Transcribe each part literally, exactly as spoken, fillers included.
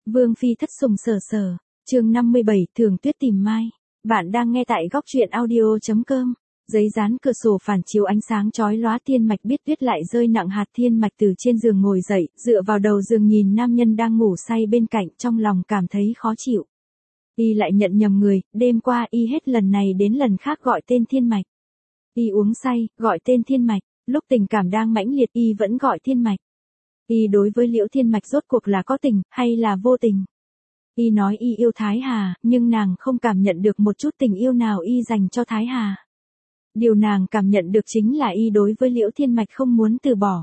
Vương phi thất sủng sở sở, chương năm mươi bảy, Thường Tuyết tìm Mai. Bạn đang nghe tại góc truyện audio chấm com. Giấy dán cửa sổ phản chiếu ánh sáng chói lóa, Thiên Mạch biết tuyết lại rơi nặng hạt. Thiên Mạch từ trên giường ngồi dậy, dựa vào đầu giường nhìn nam nhân đang ngủ say bên cạnh, trong lòng cảm thấy khó chịu. Y lại nhận nhầm người, đêm qua y hết lần này đến lần khác gọi tên Thiên Mạch. Y uống say, gọi tên Thiên Mạch, lúc tình cảm đang mãnh liệt y vẫn gọi Thiên Mạch. Y đối với Liễu Thiên Mạch rốt cuộc là có tình, hay là vô tình? Y nói y yêu Thái Hà, nhưng nàng không cảm nhận được một chút tình yêu nào y dành cho Thái Hà. Điều nàng cảm nhận được chính là y đối với Liễu Thiên Mạch không muốn từ bỏ.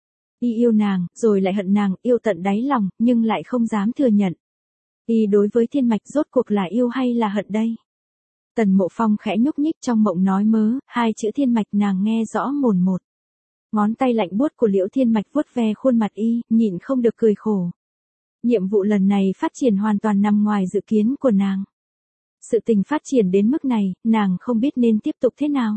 Y yêu nàng, rồi lại hận nàng, yêu tận đáy lòng, nhưng lại không dám thừa nhận. Y đối với Thiên Mạch rốt cuộc là yêu hay là hận đây? Tần Mộ Phong khẽ nhúc nhích trong mộng nói mớ, hai chữ Thiên Mạch nàng nghe rõ mồn một. Ngón tay lạnh buốt của Liễu Thiên Mạch vuốt ve khuôn mặt y, nhịn không được cười khổ. Nhiệm vụ lần này phát triển hoàn toàn nằm ngoài dự kiến của nàng. Sự tình phát triển đến mức này, nàng không biết nên tiếp tục thế nào.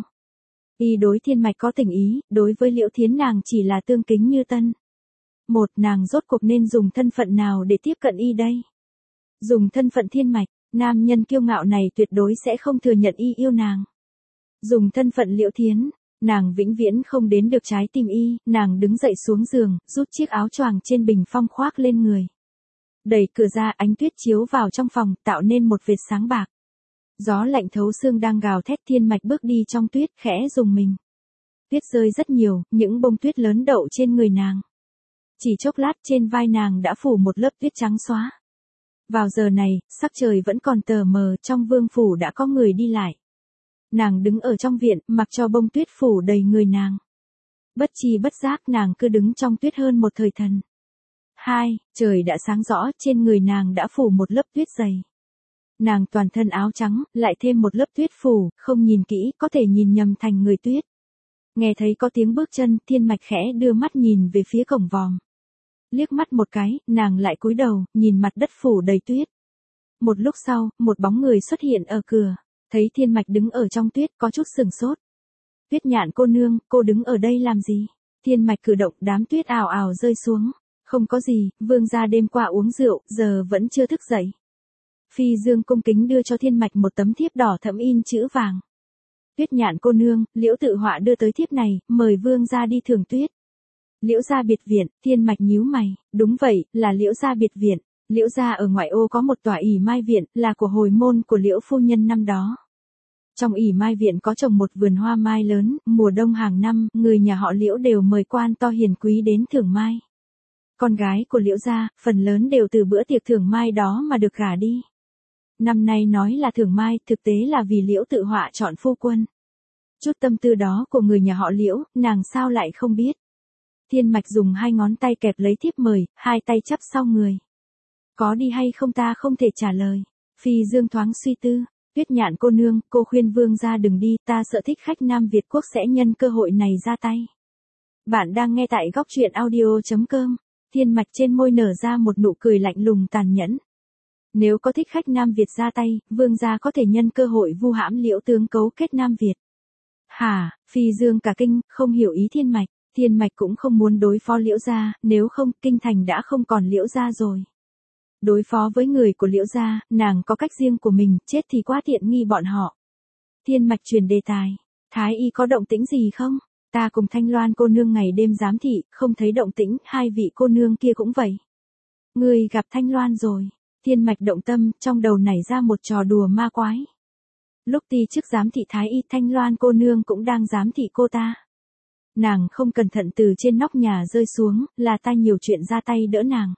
Y đối Thiên Mạch có tình ý, đối với Liễu Thiến nàng chỉ là tương kính như tân. Một, nàng rốt cuộc nên dùng thân phận nào để tiếp cận y đây? Dùng thân phận Thiên Mạch, nam nhân kiêu ngạo này tuyệt đối sẽ không thừa nhận y yêu nàng. Dùng thân phận Liễu Thiến, nàng vĩnh viễn không đến được trái tim y. Nàng đứng dậy xuống giường, rút chiếc áo choàng trên bình phong khoác lên người. Đẩy cửa ra, ánh tuyết chiếu vào trong phòng, tạo nên một vệt sáng bạc. Gió lạnh thấu xương đang gào thét. Thiên Mạch bước đi trong tuyết, khẽ rùng mình. Tuyết rơi rất nhiều, những bông tuyết lớn đậu trên người nàng. Chỉ chốc lát trên vai nàng đã phủ một lớp tuyết trắng xóa. Vào giờ này, sắc trời vẫn còn tờ mờ, trong vương phủ đã có người đi lại. Nàng đứng ở trong viện, mặc cho bông tuyết phủ đầy người nàng. Bất chi bất giác nàng cứ đứng trong tuyết hơn một thời thần. Hai, trời đã sáng rõ, trên người nàng đã phủ một lớp tuyết dày. Nàng toàn thân áo trắng, lại thêm một lớp tuyết phủ, không nhìn kỹ, có thể nhìn nhầm thành người tuyết. Nghe thấy có tiếng bước chân, Thiên Mạch khẽ đưa mắt nhìn về phía cổng vòm. Liếc mắt một cái, nàng lại cúi đầu, nhìn mặt đất phủ đầy tuyết. Một lúc sau, một bóng người xuất hiện ở cửa. Thấy Thiên Mạch đứng ở trong tuyết, có chút sừng sốt. Tuyết Nhạn cô nương, cô đứng ở đây làm gì? Thiên Mạch cử động, đám tuyết ào ào rơi xuống. Không có gì, vương gia đêm qua uống rượu, giờ vẫn chưa thức dậy. Phi Dương cung kính đưa cho Thiên Mạch một tấm thiếp đỏ thẫm in chữ vàng. Tuyết Nhạn cô nương, Liễu Tự Họa đưa tới thiếp này, mời vương gia đi thưởng tuyết. Liễu gia biệt viện. Thiên Mạch nhíu mày, đúng vậy, là Liễu gia biệt viện. Liễu gia ở ngoại ô có một tòa ỷ mai viện, là của hồi môn của Liễu phu nhân năm đó. Trong ỷ mai viện có trồng một vườn hoa mai lớn, mùa đông hàng năm, người nhà họ Liễu đều mời quan to hiền quý đến thưởng mai. Con gái của Liễu gia, phần lớn đều từ bữa tiệc thưởng mai đó mà được gả đi. Năm nay nói là thưởng mai, thực tế là vì Liễu Tự Họa chọn phu quân. Chút tâm tư đó của người nhà họ Liễu, nàng sao lại không biết. Thiên Mạch dùng hai ngón tay kẹp lấy thiếp mời, hai tay chắp sau người. Có đi hay không ta không thể trả lời. Phi Dương thoáng suy tư. Tuyết Nhạn cô nương, cô khuyên vương gia đừng đi, ta sợ thích khách Nam Việt quốc sẽ nhân cơ hội này ra tay. Bạn đang nghe tại góc truyện audio chấm com. Thiên Mạch trên môi nở ra một nụ cười lạnh lùng tàn nhẫn. Nếu có thích khách Nam Việt ra tay, vương gia có thể nhân cơ hội vu hãm Liễu tướng cấu kết Nam Việt. Hả? Phi Dương cả kinh, không hiểu ý Thiên Mạch. Thiên Mạch cũng không muốn đối phó Liễu gia, nếu không, kinh thành đã không còn Liễu gia rồi. Đối phó với người của Liễu gia, nàng có cách riêng của mình, chết thì quá tiện nghi bọn họ. Thiên Mạch truyền đề tài. Thái y có động tĩnh gì không? Ta cùng Thanh Loan cô nương ngày đêm giám thị, không thấy động tĩnh, hai vị cô nương kia cũng vậy. Người gặp Thanh Loan rồi. Thiên Mạch động tâm, trong đầu nảy ra một trò đùa ma quái. Lúc ti chức giám thị Thái y, Thanh Loan cô nương cũng đang giám thị cô ta. Nàng không cẩn thận từ trên nóc nhà rơi xuống, là ta nhiều chuyện ra tay đỡ nàng.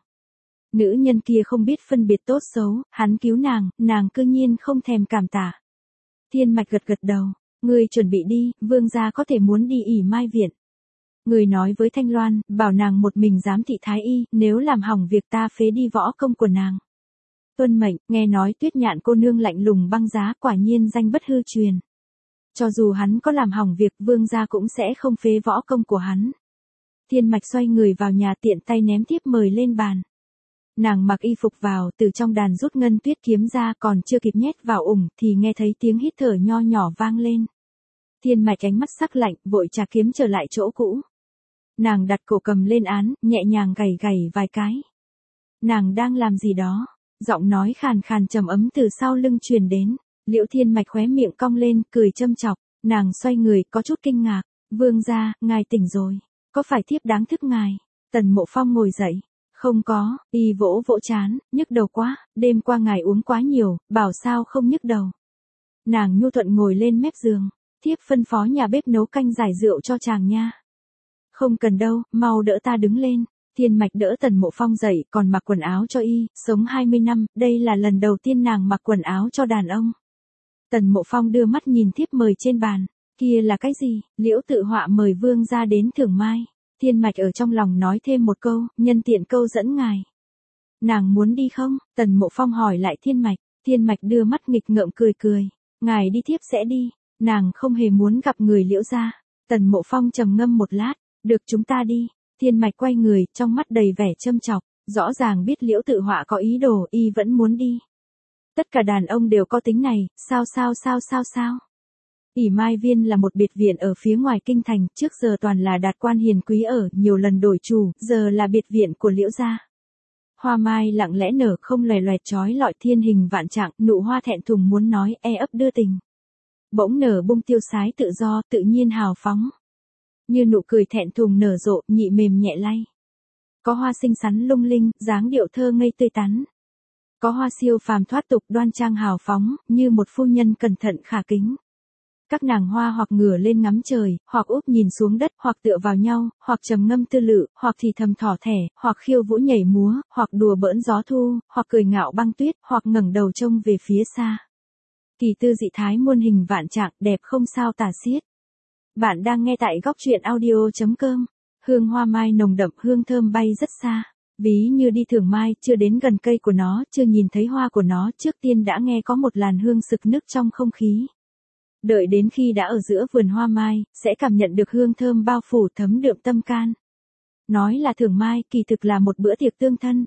Nữ nhân kia không biết phân biệt tốt xấu, hắn cứu nàng, nàng cư nhiên không thèm cảm tạ. Thiên Mạch gật gật đầu, ngươi chuẩn bị đi, vương gia có thể muốn đi ỷ mai viện. Ngươi nói với Thanh Loan, bảo nàng một mình giám thị Thái y, nếu làm hỏng việc ta phế đi võ công của nàng. Tuân mệnh. Nghe nói Tuyết Nhạn cô nương lạnh lùng băng giá, quả nhiên danh bất hư truyền. Cho dù hắn có làm hỏng việc, vương gia cũng sẽ không phế võ công của hắn. Thiên Mạch xoay người vào nhà, tiện tay ném thiếp mời lên bàn. Nàng mặc y phục vào, từ trong đàn rút ngân tuyết kiếm ra, còn chưa kịp nhét vào ủng, thì nghe thấy tiếng hít thở nho nhỏ vang lên. Thiên Mạch ánh mắt sắc lạnh, vội trả kiếm trở lại chỗ cũ. Nàng đặt cổ cầm lên án, nhẹ nhàng gảy gảy vài cái. Nàng đang làm gì đó? Giọng nói khàn khàn trầm ấm từ sau lưng truyền đến. Liễu Thiên Mạch khóe miệng cong lên, cười châm chọc. Nàng xoay người, có chút kinh ngạc. Vương gia, ngài tỉnh rồi. Có phải thiếp đáng thức ngài? Tần Mộ Phong ngồi dậy. Không có, y vỗ vỗ chán, nhức đầu quá, đêm qua ngài uống quá nhiều, bảo sao không nhức đầu. Nàng nhu thuận ngồi lên mép giường. Thiếp phân phó nhà bếp nấu canh giải rượu cho chàng nha. Không cần đâu, mau đỡ ta đứng lên. Thiên Mạch đỡ Tần Mộ Phong dậy, còn mặc quần áo cho y, sống hai mươi năm, đây là lần đầu tiên nàng mặc quần áo cho đàn ông. Tần Mộ Phong đưa mắt nhìn thiếp mời trên bàn. Kia là cái gì? Liễu Tự Họa mời vương gia đến thưởng mai. Thiên Mạch ở trong lòng nói thêm một câu, nhân tiện câu dẫn ngài. Nàng muốn đi không? Tần Mộ Phong hỏi lại Thiên Mạch. Thiên Mạch đưa mắt nghịch ngợm cười cười. Ngài đi thiếp sẽ đi. Nàng không hề muốn gặp người Liễu gia. Tần Mộ Phong trầm ngâm một lát. Được, chúng ta đi. Thiên Mạch quay người, trong mắt đầy vẻ châm chọc. Rõ ràng biết Liễu Tự Họa có ý đồ, y vẫn muốn đi. Tất cả đàn ông đều có tính này, sao sao sao sao sao. ỉ Mai Viên là một biệt viện ở phía ngoài kinh thành, trước giờ toàn là đạt quan hiền quý ở, nhiều lần đổi chủ, giờ là biệt viện của Liễu gia. Hoa mai lặng lẽ nở không loè loẹt trói lọi thiên hình vạn trạng, nụ hoa thẹn thùng muốn nói e ấp đưa tình. Bỗng nở bung tiêu sái tự do, tự nhiên hào phóng. Như nụ cười thẹn thùng nở rộ, nhị mềm nhẹ lay. Có hoa xinh xắn lung linh, dáng điệu thơ ngây tươi tắn. Có hoa siêu phàm thoát tục đoan trang hào phóng, như một phu nhân cẩn thận khả kính. Các nàng hoa hoặc ngửa lên ngắm trời, hoặc úp nhìn xuống đất, hoặc tựa vào nhau, hoặc trầm ngâm tư lự, hoặc thì thầm thỏ thẻ, hoặc khiêu vũ nhảy múa, hoặc đùa bỡn gió thu, hoặc cười ngạo băng tuyết, hoặc ngẩng đầu trông về phía xa. Kỳ tư dị thái muôn hình vạn trạng, đẹp không sao tả xiết. Bạn đang nghe tại góc truyện audio chấm com. Hương hoa mai nồng đậm, hương thơm bay rất xa. Ví như đi thưởng mai, chưa đến gần cây của nó, chưa nhìn thấy hoa của nó, trước tiên đã nghe có một làn hương sực nức trong không khí. Đợi đến khi đã ở giữa vườn hoa mai, sẽ cảm nhận được hương thơm bao phủ thấm đượm tâm can. Nói là thưởng mai, kỳ thực là một bữa tiệc tương thân.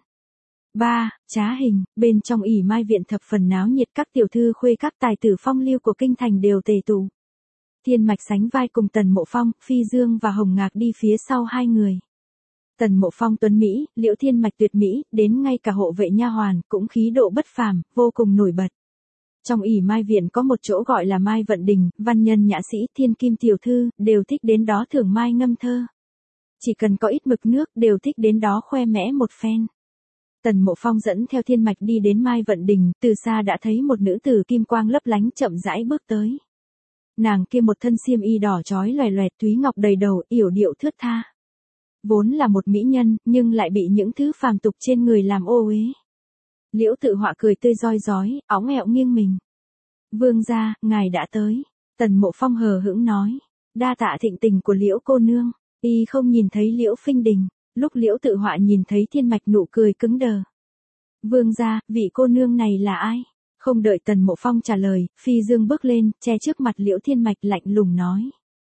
ba. Trá hình, bên trong ỉ Mai viện thập phần náo nhiệt, các tiểu thư khuê các tài tử phong lưu của kinh thành đều tề tụ. Thiên Mạch sánh vai cùng Tần Mộ Phong, Phi Dương và Hồng Ngạc đi phía sau hai người. Tần Mộ Phong tuấn Mỹ, Liễu Thiên Mạch tuyệt Mỹ, đến ngay cả hộ vệ nha hoàn cũng khí độ bất phàm, vô cùng nổi bật. Trong ỉ Mai viện có một chỗ gọi là Mai Vận Đình, văn nhân nhã sĩ, thiên kim tiểu thư, đều thích đến đó thưởng mai ngâm thơ. Chỉ cần có ít mực nước đều thích đến đó khoe mẽ một phen. Tần Mộ Phong dẫn theo Thiên Mạch đi đến Mai Vận Đình, từ xa đã thấy một nữ tử kim quang lấp lánh chậm rãi bước tới. Nàng kia một thân xiêm y đỏ chói loè loẹt, túy ngọc đầy đầu, yểu điệu thướt tha. Vốn là một mỹ nhân, nhưng lại bị những thứ phàm tục trên người làm ô uế. Liễu Tự Họa cười tươi roi rói, óng ẹo nghiêng mình. Vương gia, ngài đã tới. Tần Mộ Phong hờ hững nói. Đa tạ thịnh tình của Liễu cô nương. Y không nhìn thấy Liễu Phinh Đình. Lúc Liễu Tự Họa nhìn thấy Thiên Mạch nụ cười cứng đờ. Vương gia, vị cô nương này là ai? Không đợi Tần Mộ Phong trả lời, Phi Dương bước lên, che trước mặt Liễu Thiên Mạch lạnh lùng nói.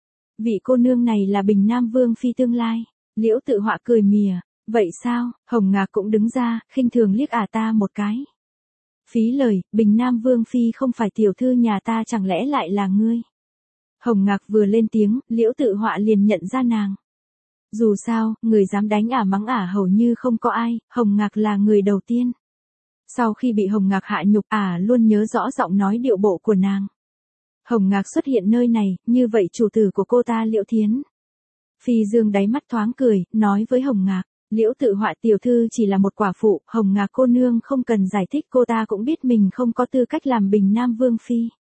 Vị cô nương này là Bình Nam Vương Phi tương lai. Liễu Tự Họa cười mỉa. Vậy sao? Hồng Ngạc cũng đứng ra, khinh thường liếc ả ta một cái. Phí lời, Bình Nam Vương Phi không phải tiểu thư nhà ta, chẳng lẽ lại là ngươi? Hồng Ngạc vừa lên tiếng, Liễu Tự Họa liền nhận ra nàng. Dù sao, người dám đánh ả mắng ả hầu như không có ai, Hồng Ngạc là người đầu tiên. Sau khi bị Hồng Ngạc hạ nhục, ả luôn nhớ rõ giọng nói điệu bộ của nàng. Hồng Ngạc xuất hiện nơi này, như vậy chủ tử của cô ta Liễu Thiến. Phi Dương đáy mắt thoáng cười, nói với Hồng Ngạc. Liễu Tự Họa tiểu thư chỉ là một quả phụ, Hồng Ngạc cô nương không cần giải thích, cô ta cũng biết mình không có tư cách làm Bình Nam Vương Phi.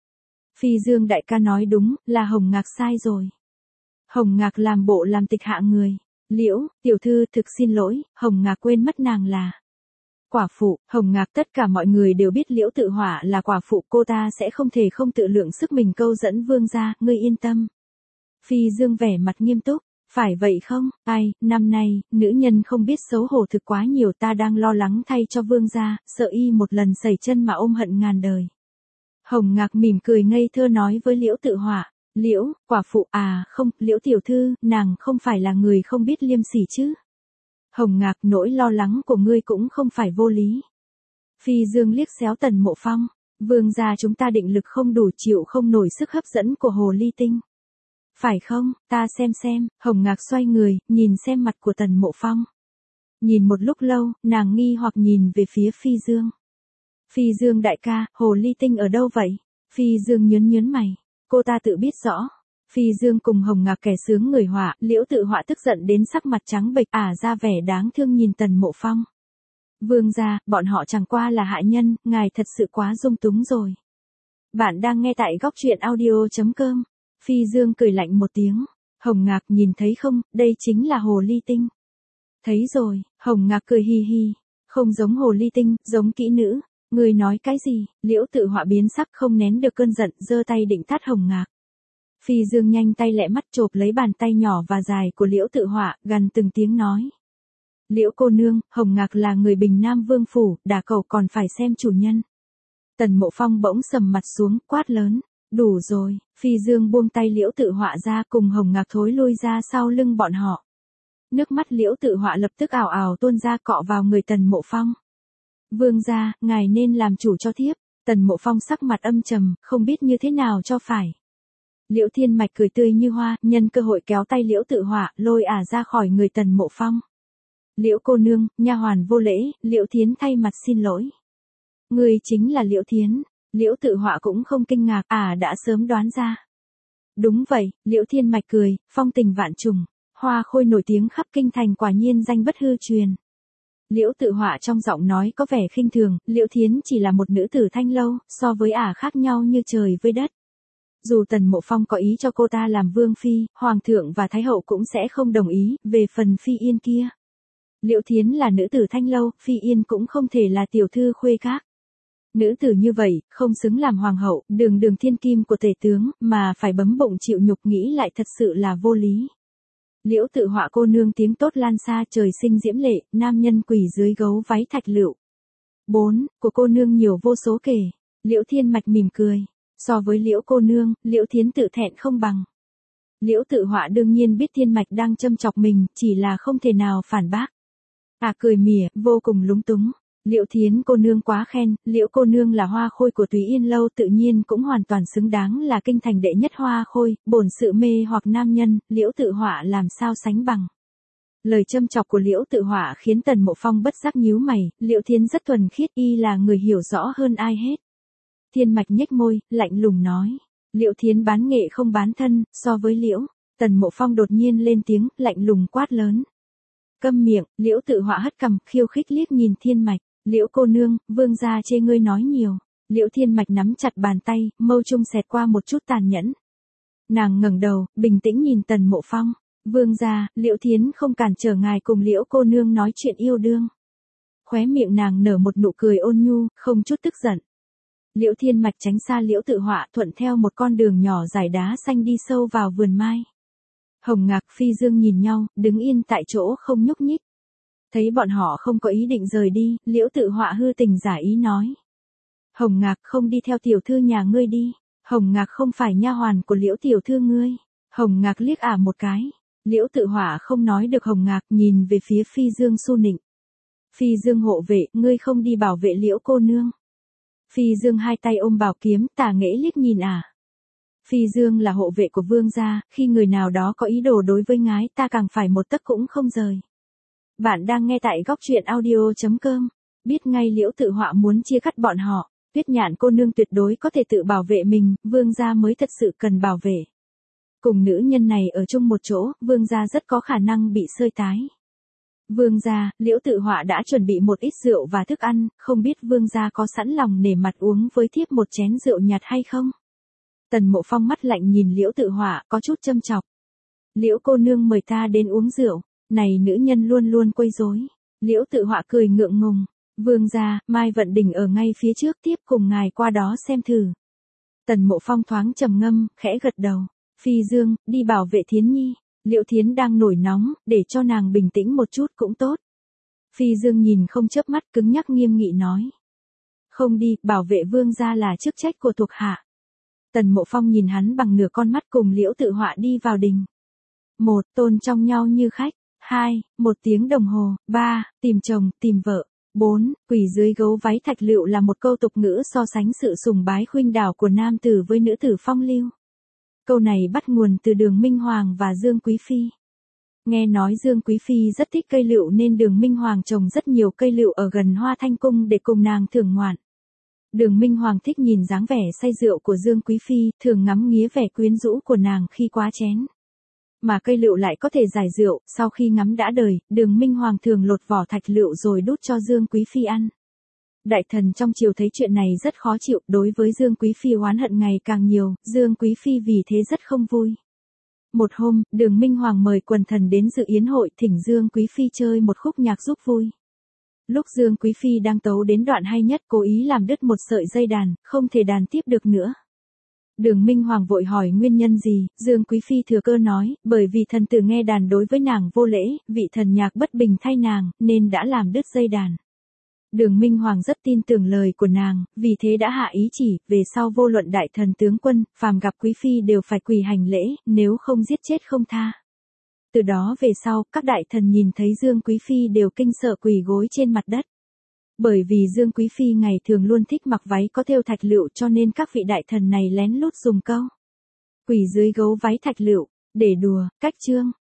Phi Dương đại ca nói đúng, là Hồng Ngạc sai rồi. Hồng Ngạc làm bộ làm tịch hạ người. Liễu, tiểu thư thực xin lỗi, Hồng Ngạc quên mất nàng là quả phụ. Hồng Ngạc, tất cả mọi người đều biết Liễu Tự Họa là quả phụ, cô ta sẽ không thể không tự lượng sức mình câu dẫn vương gia, ngươi yên tâm. Phi Dương vẻ mặt nghiêm túc. Phải vậy không? Ai, năm nay, nữ nhân không biết xấu hổ thực quá nhiều, ta đang lo lắng thay cho vương gia, sợ y một lần sẩy chân mà ôm hận ngàn đời. Hồng Ngạc mỉm cười ngây thơ nói với Liễu Tự Họa. Liễu, quả phụ à, không, Liễu tiểu thư, nàng không phải là người không biết liêm sỉ chứ. Hồng Ngạc, nỗi lo lắng của ngươi cũng không phải vô lý. Phi Dương liếc xéo Tần Mộ Phong. Vương gia chúng ta định lực không đủ, chịu không nổi sức hấp dẫn của hồ ly tinh. Phải không, ta xem xem. Hồng Ngạc xoay người, nhìn xem mặt của Tần Mộ Phong. Nhìn một lúc lâu, nàng nghi hoặc nhìn về phía Phi Dương. Phi Dương đại ca, hồ ly tinh ở đâu vậy? Phi Dương nhớn nhớn mày. Cô ta tự biết rõ. Phi Dương cùng Hồng Ngạc kẻ sướng người họa, Liễu Tự Họa tức giận đến sắc mặt trắng bệch, ả ra vẻ đáng thương nhìn Tần Mộ Phong. Vương gia, bọn họ chẳng qua là hạ nhân, ngài thật sự quá dung túng rồi. Bạn đang nghe tại góc truyện audio.com. Phi Dương cười lạnh một tiếng. Hồng Ngạc nhìn thấy không, đây chính là hồ ly tinh. Thấy rồi, Hồng Ngạc cười hi hi. Không giống hồ ly tinh, giống kỹ nữ. Người nói cái gì? Liễu Tự Họa biến sắc không nén được cơn giận, giơ tay định tát Hồng Ngạc. Phi Dương nhanh tay lẹ mắt chộp lấy bàn tay nhỏ và dài của Liễu Tự Họa, gằn từng tiếng nói. Liễu cô nương, Hồng Ngạc là người Bình Nam Vương phủ, đả cầu còn phải xem chủ nhân. Tần Mộ Phong bỗng sầm mặt xuống, quát lớn. Đủ rồi, Phi Dương buông tay Liễu Tự Họa ra, cùng Hồng Ngạc thối lui ra sau lưng bọn họ. Nước mắt Liễu Tự Họa lập tức ào ào tuôn ra cọ vào người Tần Mộ Phong. Vương gia, ngài nên làm chủ cho thiếp. Tần Mộ Phong sắc mặt âm trầm, không biết như thế nào cho phải. Liễu Thiên Mạch cười tươi như hoa, nhân cơ hội kéo tay Liễu Tự Họa, lôi ả ra khỏi người Tần Mộ Phong. Liễu cô nương, nha hoàn vô lễ, Liễu Thiến thay mặt xin lỗi. Người chính là Liễu Thiến. Liễu Tự Họa cũng không kinh ngạc, ả đã sớm đoán ra. Đúng vậy, Liễu Thiên Mạch cười, phong tình vạn trùng, hoa khôi nổi tiếng khắp kinh thành, quả nhiên danh bất hư truyền. Liễu Tự Họa trong giọng nói có vẻ khinh thường, Liễu Thiến chỉ là một nữ tử thanh lâu, so với ả khác nhau như trời với đất. Dù Tần Mộ Phong có ý cho cô ta làm vương phi, hoàng thượng và thái hậu cũng sẽ không đồng ý, về phần Phi Yên kia. Liễu Thiến là nữ tử thanh lâu, Phi Yên cũng không thể là tiểu thư khuê các. Nữ tử như vậy, không xứng làm hoàng hậu, đường đường thiên kim của tể tướng, mà phải bấm bụng chịu nhục, nghĩ lại thật sự là vô lý. Liễu Tự Họa cô nương tiếng tốt lan xa, trời sinh diễm lệ, nam nhân quỳ dưới gấu váy thạch lựu. Bốn, của cô nương nhiều vô số kể. Liễu Thiên Mạch mỉm cười. So với Liễu cô nương, Liễu Thiến tự thẹn không bằng. Liễu Tự Họa đương nhiên biết Thiên Mạch đang châm chọc mình, chỉ là không thể nào phản bác. À cười mỉa, vô cùng lúng túng. Liễu Thiến cô nương quá khen, Liễu cô nương là hoa khôi của Túy Yên lâu, tự nhiên cũng hoàn toàn xứng đáng là kinh thành đệ nhất hoa khôi, bổn sự mê hoặc nam nhân, Liễu Tự Họa làm sao sánh bằng. Lời châm chọc của Liễu Tự Họa khiến Tần Mộ Phong bất giác nhíu mày, Liễu Thiến rất thuần khiết, y là người hiểu rõ hơn ai hết. Thiên Mạch nhếch môi, lạnh lùng nói, Liễu Thiến bán nghệ không bán thân, so với Liễu. Tần Mộ Phong đột nhiên lên tiếng, lạnh lùng quát lớn. Câm miệng, Liễu Tự Họa hất cằm, khiêu khích liếc nhìn Thiên Mạch. Liễu cô nương, vương gia chê ngươi nói nhiều. Liễu Thiên Mạch nắm chặt bàn tay, mâu trung xẹt qua một chút tàn nhẫn. Nàng ngẩng đầu, bình tĩnh nhìn Tần Mộ Phong. Vương gia, Liễu Thiến không cản trở ngài cùng Liễu cô nương nói chuyện yêu đương. Khóe miệng nàng nở một nụ cười ôn nhu, không chút tức giận. Liễu Thiên Mạch tránh xa Liễu Tự Họa, thuận theo một con đường nhỏ dài đá xanh đi sâu vào vườn mai. Hồng Ngạc, Phi Dương nhìn nhau, đứng yên tại chỗ không nhúc nhích. Thấy bọn họ không có ý định rời đi, Liễu Tự Họa hư tình giả ý nói. Hồng Ngạc không đi theo tiểu thư nhà ngươi đi. Hồng Ngạc không phải nha hoàn của Liễu tiểu thư ngươi. Hồng Ngạc liếc ả một cái. Liễu Tự Họa không nói được Hồng Ngạc, nhìn về phía Phi Dương su nịnh. Phi Dương hộ vệ, ngươi không đi bảo vệ Liễu cô nương. Phi Dương hai tay ôm bảo kiếm, tà nghễ liếc nhìn ả. Phi Dương là hộ vệ của vương gia, khi người nào đó có ý đồ đối với ngái, ta càng phải một tấc cũng không rời. Bạn đang nghe tại góc truyện audio.com. Biết ngay Liễu Tự Họa muốn chia cắt bọn họ, Tuyết Nhạn cô nương tuyệt đối có thể tự bảo vệ mình, vương gia mới thật sự cần bảo vệ. Cùng nữ nhân này ở chung một chỗ, vương gia rất có khả năng bị sơi tái. Vương gia, Liễu Tự Họa đã chuẩn bị một ít rượu và thức ăn, không biết vương gia có sẵn lòng nể mặt uống với thiếp một chén rượu nhạt hay không? Tần Mộ Phong mắt lạnh nhìn Liễu Tự Họa, có chút châm chọc. Liễu cô nương mời ta đến uống rượu, này nữ nhân luôn luôn quấy rối. Liễu Tự Họa cười ngượng ngùng. Vương gia, Mai Vận Đình ở ngay phía trước, tiếp cùng ngài qua đó xem thử. Tần Mộ Phong thoáng trầm ngâm, khẽ gật đầu. Phi Dương, đi bảo vệ Thiến Nhi. Liễu Thiến đang nổi nóng, để cho nàng bình tĩnh một chút cũng tốt. Phi Dương nhìn không chớp mắt, cứng nhắc nghiêm nghị nói. Không đi, bảo vệ vương gia là chức trách của thuộc hạ. Tần Mộ Phong nhìn hắn bằng nửa con mắt, cùng Liễu Tự Họa đi vào đình. Một, tôn trong nhau như khách. Hai, một tiếng đồng hồ. Ba, tìm chồng, tìm vợ. Bốn, quỳ dưới gấu váy thạch lựu là một câu tục ngữ so sánh sự sùng bái khuynh đảo của nam tử với nữ tử phong lưu. Câu này bắt nguồn từ Đường Minh Hoàng và Dương Quý Phi. Nghe nói Dương Quý Phi rất thích cây lựu nên Đường Minh Hoàng trồng rất nhiều cây lựu ở gần Hoa Thanh Cung để cùng nàng thưởng ngoạn. Đường Minh Hoàng thích nhìn dáng vẻ say rượu của Dương Quý Phi, thường ngắm nghía vẻ quyến rũ của nàng khi quá chén. Mà cây lựu lại có thể giải rượu, sau khi ngắm đã đời, Đường Minh Hoàng thường lột vỏ thạch lựu rồi đút cho Dương Quý Phi ăn. Đại thần trong triều thấy chuyện này rất khó chịu, đối với Dương Quý Phi oán hận ngày càng nhiều, Dương Quý Phi vì thế rất không vui. Một hôm, Đường Minh Hoàng mời quần thần đến dự yến hội thỉnh Dương Quý Phi chơi một khúc nhạc giúp vui. Lúc Dương Quý Phi đang tấu đến đoạn hay nhất cố ý làm đứt một sợi dây đàn, không thể đàn tiếp được nữa. Đường Minh Hoàng vội hỏi nguyên nhân gì, Dương Quý Phi thừa cơ nói, bởi vì thần tử nghe đàn đối với nàng vô lễ, vị thần nhạc bất bình thay nàng, nên đã làm đứt dây đàn. Đường Minh Hoàng rất tin tưởng lời của nàng, vì thế đã hạ ý chỉ, về sau vô luận đại thần tướng quân, phàm gặp Quý Phi đều phải quỳ hành lễ, nếu không giết chết không tha. Từ đó về sau, các đại thần nhìn thấy Dương Quý Phi đều kinh sợ quỳ gối trên mặt đất. Bởi vì Dương Quý Phi ngày thường luôn thích mặc váy có thêu thạch lựu cho nên các vị đại thần này lén lút dùng câu quỳ dưới gấu váy thạch lựu, để đùa, cách chương.